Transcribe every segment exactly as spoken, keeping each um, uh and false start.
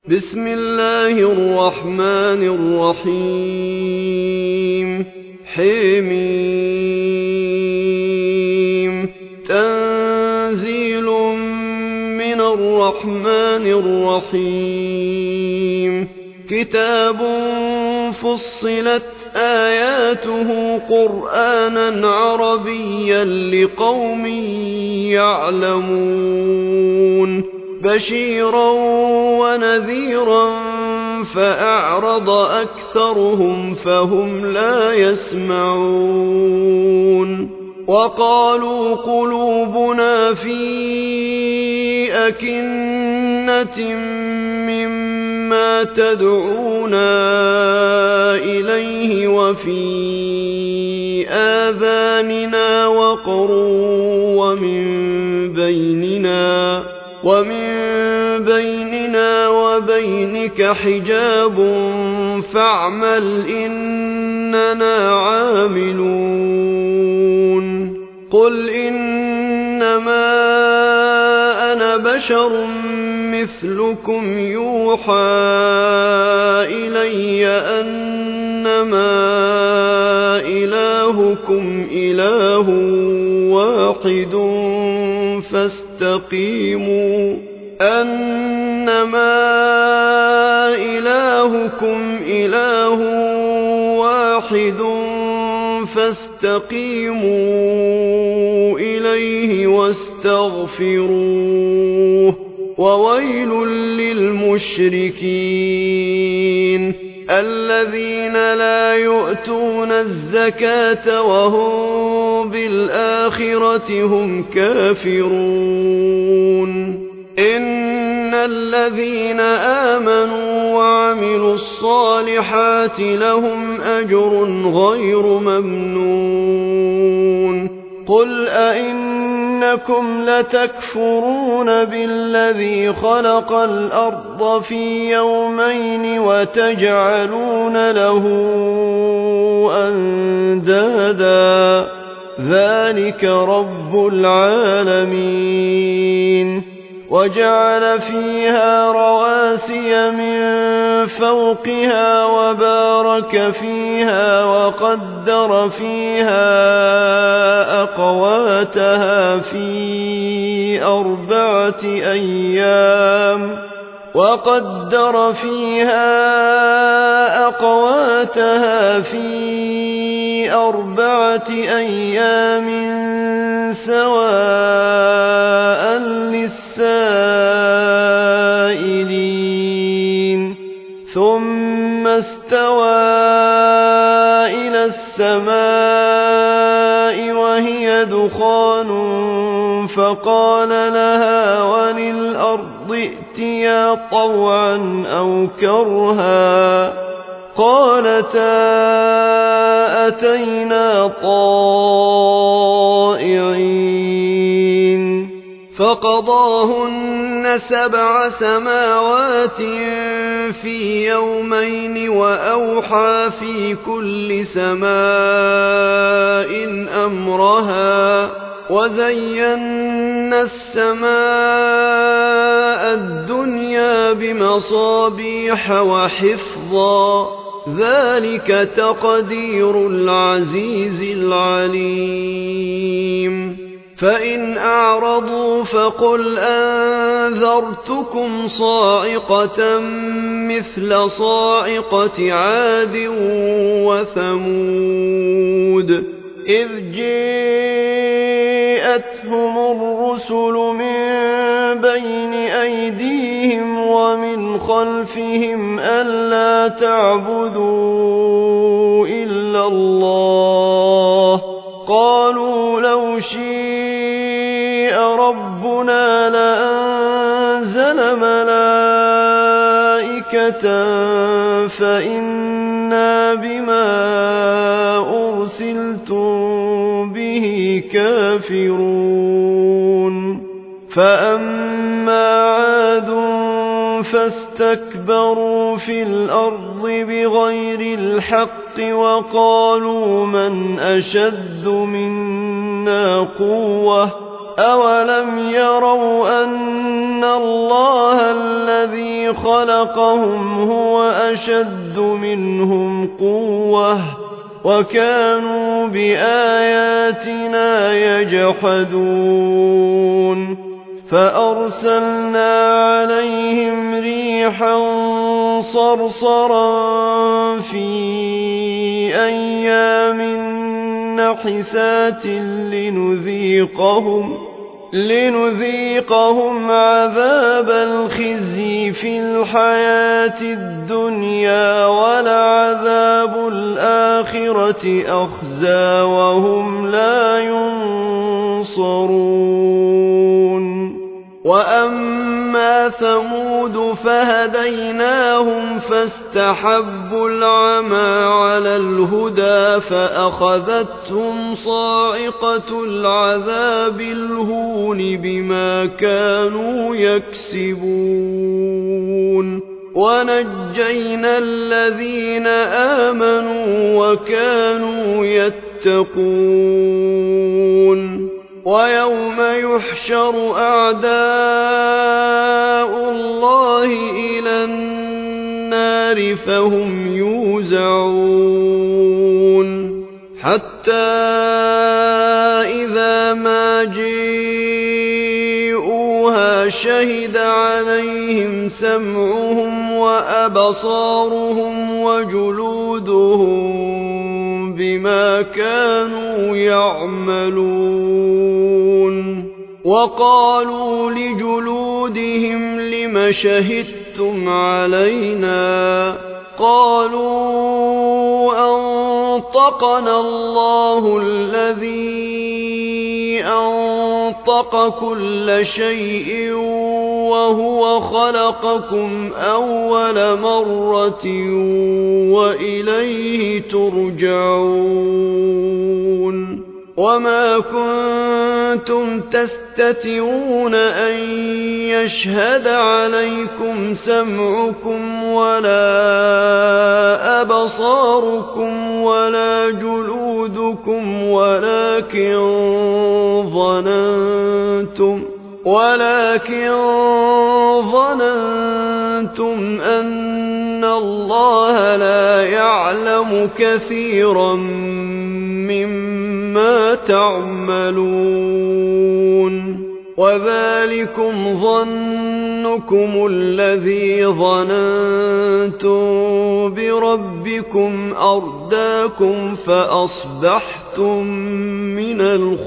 بسم الله الرحمن الرحيم حميم تنزيل من الرحمن الرحيم كتاب فصلت آياته قرآنا عربيا لقوم يعلمون بشيرا ونذيرا فأعرض أكثرهم فهم لا يسمعون وقالوا قلوبنا في أكنة مما تدعونا إليه وفي آذاننا وقر ومن بيننا ومن بيننا وبينك حجاب فاعمل إننا عاملون قل إنما أنا بشر مثلكم يوحى إلي أنما إلهكم إله واحد فاستقيموا أنما إلهكم إله واحد فاستقيموا إليه واستغفروه وويل للمشركين الذين لا يؤتون الزكاة وهم بالآخرة هم كافرون إن الذين آمنوا وعملوا الصالحات لهم أجر غير ممنون قل أئنكم لتكفرون بالذي خلق الأرض في يومين وتجعلون له أندادا ذلك رب العالمين وجعل فيها رواسي من فوقها وبارك فيها وقدر فيها أقواتها في أربعة أيام وقدر فيها أقواتها في أربعة أيام سواء للسائلين ثم استوى إلى السماء وهي دخان فقال لها وللأرض ائتيا طوعا أو كرها قالتا أتينا طائعين فقضاهن سبع سماوات في يومين وأوحى في كل سماء أمرها وزينا السماء الدنيا بمصابيح وحفظا ذلك تقدير العزيز العليم فإن أعرضوا فقل أنذرتكم صاعقة مثل صاعقة عاد وثمود إذ جاءتهم الرسل من بين أيديهم ومن خلفهم ألا تعبدوا إلا الله قالوا لو شيء ربنا لأنزل ملائكة فإنا بما أرسلتم به كافرون فأما عاد فاستكبروا في الأرض بغير الحق وقالوا من أشد منا قوة أولم يروا أن الله الذي خلقهم هو أشد منهم قوة وكانوا بآياتنا يجحدون فأرسلنا عليهم ريحا صرصرا في أيام نحسات لنذيقهم لنذيقهم عذاب الخزي في الحياة الدنيا ولعذاب الآخرة أخزى وهم لا ينصرون وأما ثمود فهديناهم فاستحبوا العمى على الهدى فأخذتهم صاعقة العذاب الهون بما كانوا يكسبون ونجينا الذين آمنوا وكانوا يتقون ويوم يحشر أعداء الله إلى النار فهم يوزعون حتى إذا ما جيءوها شهد عليهم سمعهم وأبصارهم وجلودهم بما كانوا يعملون وقالوا لجلودهم لم شهدتم علينا قالوا أنطقنا الله الذي أنطق كل شيء وهو خلقكم أول مرة وإليه ترجعون وما كنتم تستترون أن يشهد عليكم سمعكم ولا أبصاركم ولا جلودكم ولكن ظننتم ولكن ظننتم أن الله لا يعلم كثيرا مما تعملون وذلكم ظنكم الذي ظننتم بربكم أرداكم فأصبحتم من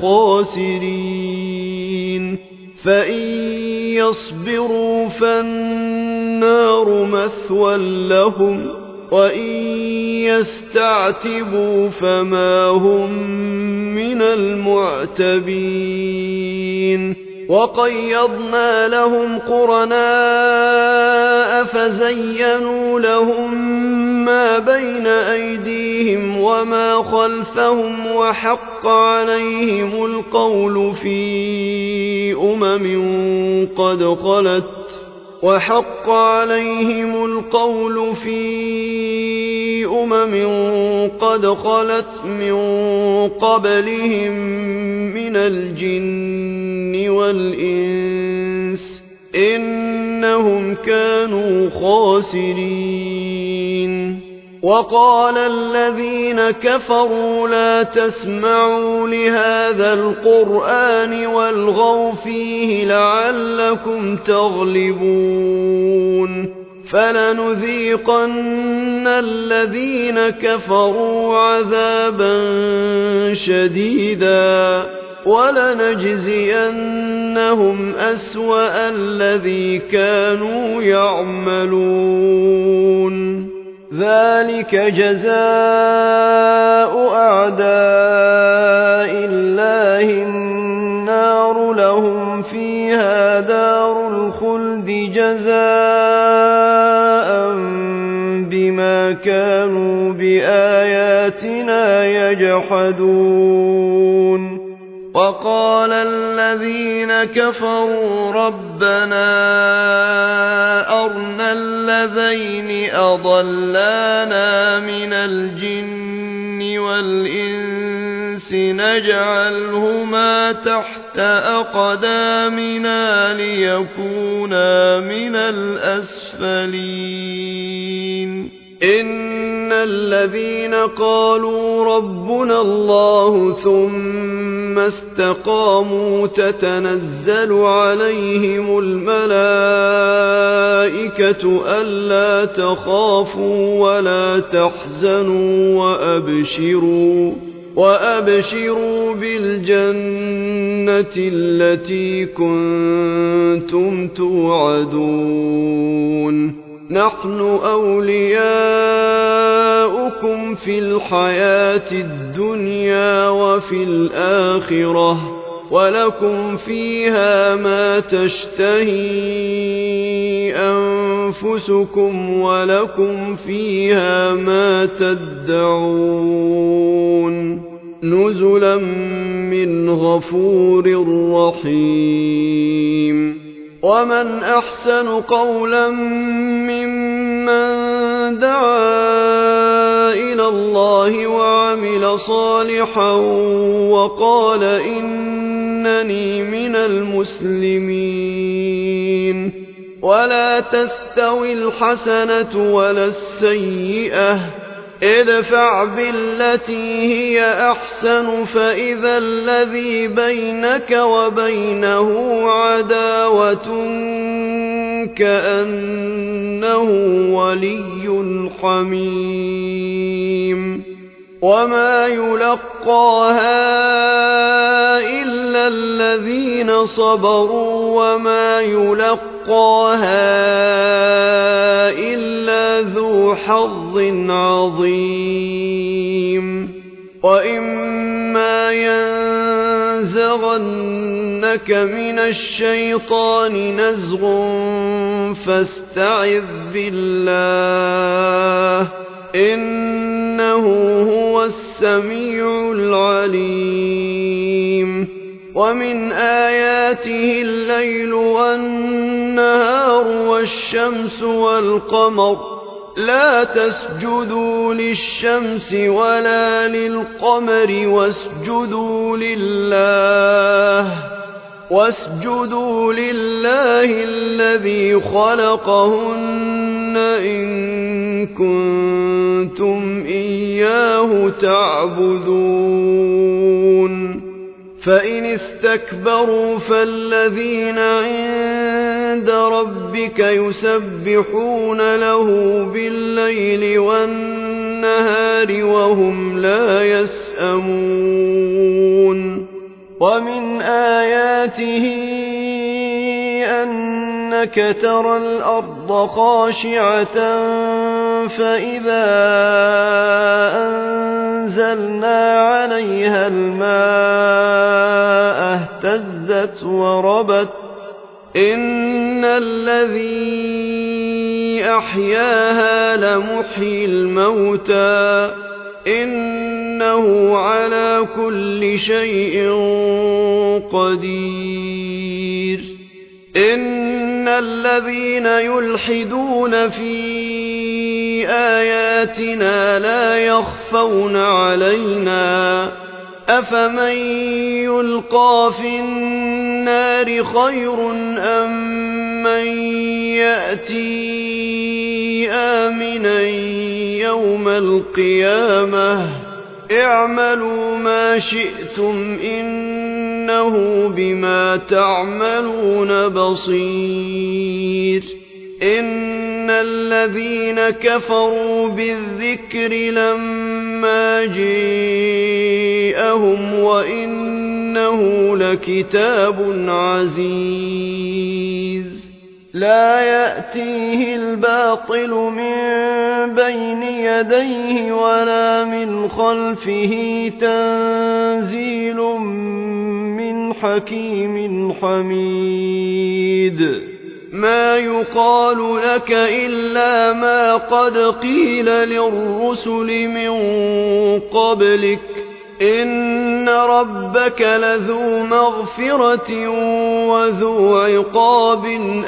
الخاسرين فإن يصبروا فالنار مثوى لهم وإن يستعتبوا فما هم من المعتبين وقيضنا لهم قرناء فزينوا لهم ما بين أيديهم وما خلفهم وحق عليهم القول في أمم قد خلت وحق عليهم القول في أمم قد خلت من قبلهم من الجن والإنس إنهم كانوا خاسرين وقال الذين كفروا لا تسمعوا لهذا القرآن والغوا فيه لعلكم تغلبون فلنذيقن الذين كفروا عذابا شديدا ولنجزينهم أسوأ الذي كانوا يعملون ذلك جزاء أعداء الله النار لهم فيها دار الخلد جزاء بما كانوا بآياتنا يجحدون وقال الذين كفروا ربنا أرنا الذين أضلانا من الجن والإنس نجعلهما تحت تحت أقدامنا ليكونا من الأسفلين إن الذين قالوا ربنا الله ثم استقاموا تتنزل عليهم الملائكة ألا تخافوا ولا تحزنوا وأبشروا وأبشروا بالجنة التي كنتم توعدون نحن أولياؤكم في الحياة الدنيا وفي الآخرة ولكم فيها ما تشتهي أنفسكم ولكم فيها ما تدعون نزلا من غفور رحيم ومن أحسن قولا ممن دعا إلى الله وعمل صالحا وقال إنني من المسلمين ولا تستوي الحسنة ولا السيئة ادفع بالتي هي أحسن فإذا الذي بينك وبينه عداوة كأنه ولي حميم وما يلقاها إلا الذين صبروا وما يلقاها إلا ذو حظ عظيم وإما ينزغنك من الشيطان نزغ فاستعذ بالله إنه هو السميع العليم ومن آياته الليل والنهار والشمس والقمر لا تسجدوا للشمس ولا للقمر واسجدوا لله واسجدوا لله الذي خلقهن إن كنتم إياه تعبدون فإن استكبروا فالذين عند ربك يسبحون له بالليل والنهار وهم لا يسأمون ومن آياته أنك ترى الأرض خاشعة فإذا أنزلنا عليها الماء اهتزت وربت إن الذي أحياها لمحيي الموتى إنه على كل شيء قدير إن الذين يلحدون في آياتنا لا يخفون علينا أفمن يلقى في النار خير أم من يأتي آمنا يوم القيامة اعملوا ما شئتم إنه بما تعملون بصير إن الذين كفروا بالذكر لما جاءهم وإنه لكتاب عزيز لا يأتيه الباطل من بين يديه ولا من خلفه تنزيل من حكيم حميد ما يقال لك إلا ما قد قيل للرسل من قبلك إن ربك لذو مغفرة وذو عقاب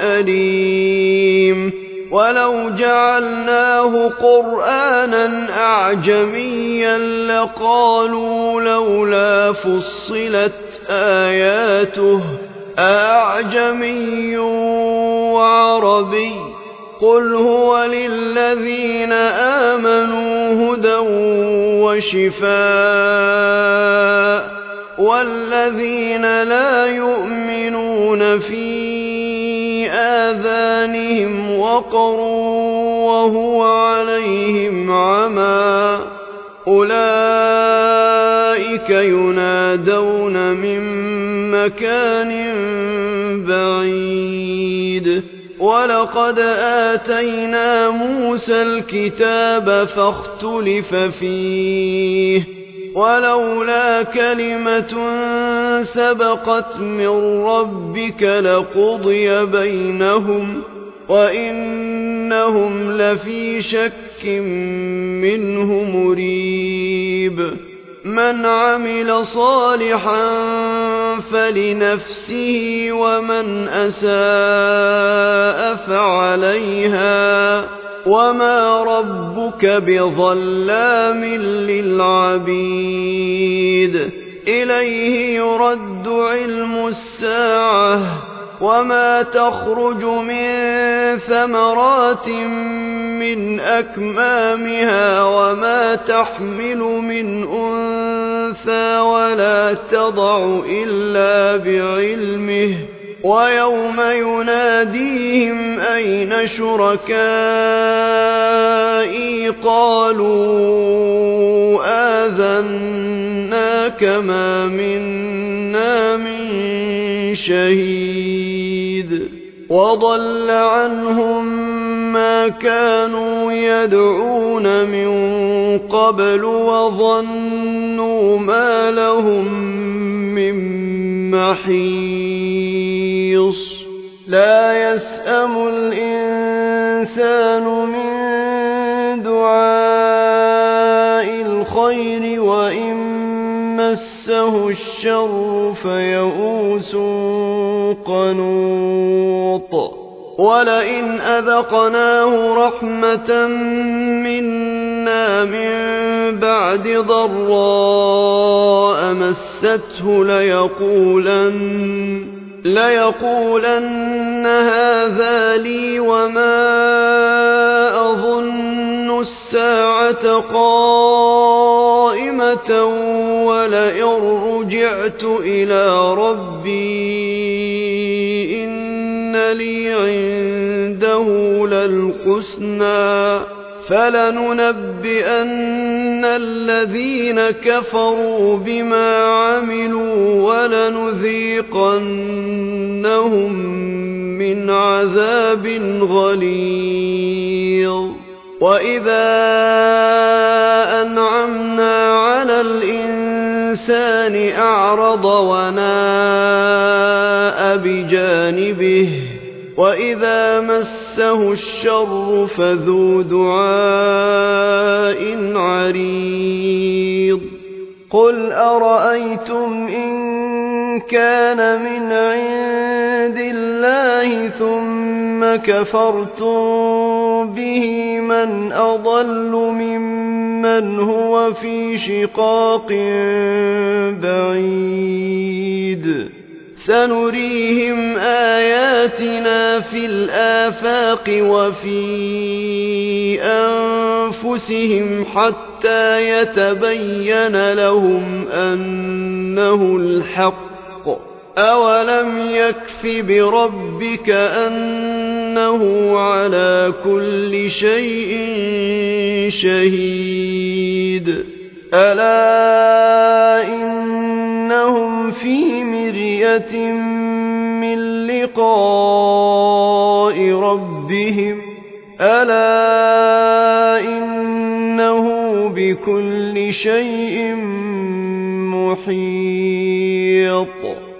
أليم ولو جعلناه قرآنا أعجميا لقالوا لولا فصلت آياته أعجمي وعربي قل هو للذين آمنوا هدى وشفاء والذين لا يؤمنون في آذانهم وقر وهو عليهم عمى أولئك ينادون من مكان بعيد ولقد آتينا موسى الكتاب فاختلف فيه ولولا كلمة سبقت من ربك لقضي بينهم وإنهم لفي شك منه مريب من عمل صالحا فلنفسه ومن أساء فعليها وما ربك بظلام للعبيد إليه يرد علم الساعة وما تخرج من ثمرات من أكمامها وما تحمل من أنثى ولا تضع إلا بعلمه ويوم يناديهم أين شركائي قالوا آذناك ما منا من شهيد وضل عنهم ما كانوا يدعون من قبل وظنوا ما لهم من محيص لا يسأم الإنسان من دعاء الخير وإن مسه الشر فيئوس قنوط ولئن أذقناه رحمة منا من بعد ضراء مسته ليقولن, ليقولن هذا لي وما أظن الساعة قائمة ولئن رجعت إلى ربي إن لي عنده للحسنى فلننبئن الذين كفروا بما عملوا ولنذيقنهم من عذاب غليظ وإذا أنعمنا على الإنسان أعرض وناء بجانبه وإذا مسه الشر فذو دعاء عريض قل أرأيتم إن كان من عند الله ثم كفرتم به من أضل ممن هو في شقاق بعيد سنريهم آياتنا في الآفاق وفي أنفسهم حتى يتبين لهم أنه الحق أولم يكف بربك أنه على كل شيء شهيد ألا إنهم في مرية من لقاء ربهم ألا إنه بكل شيء محيط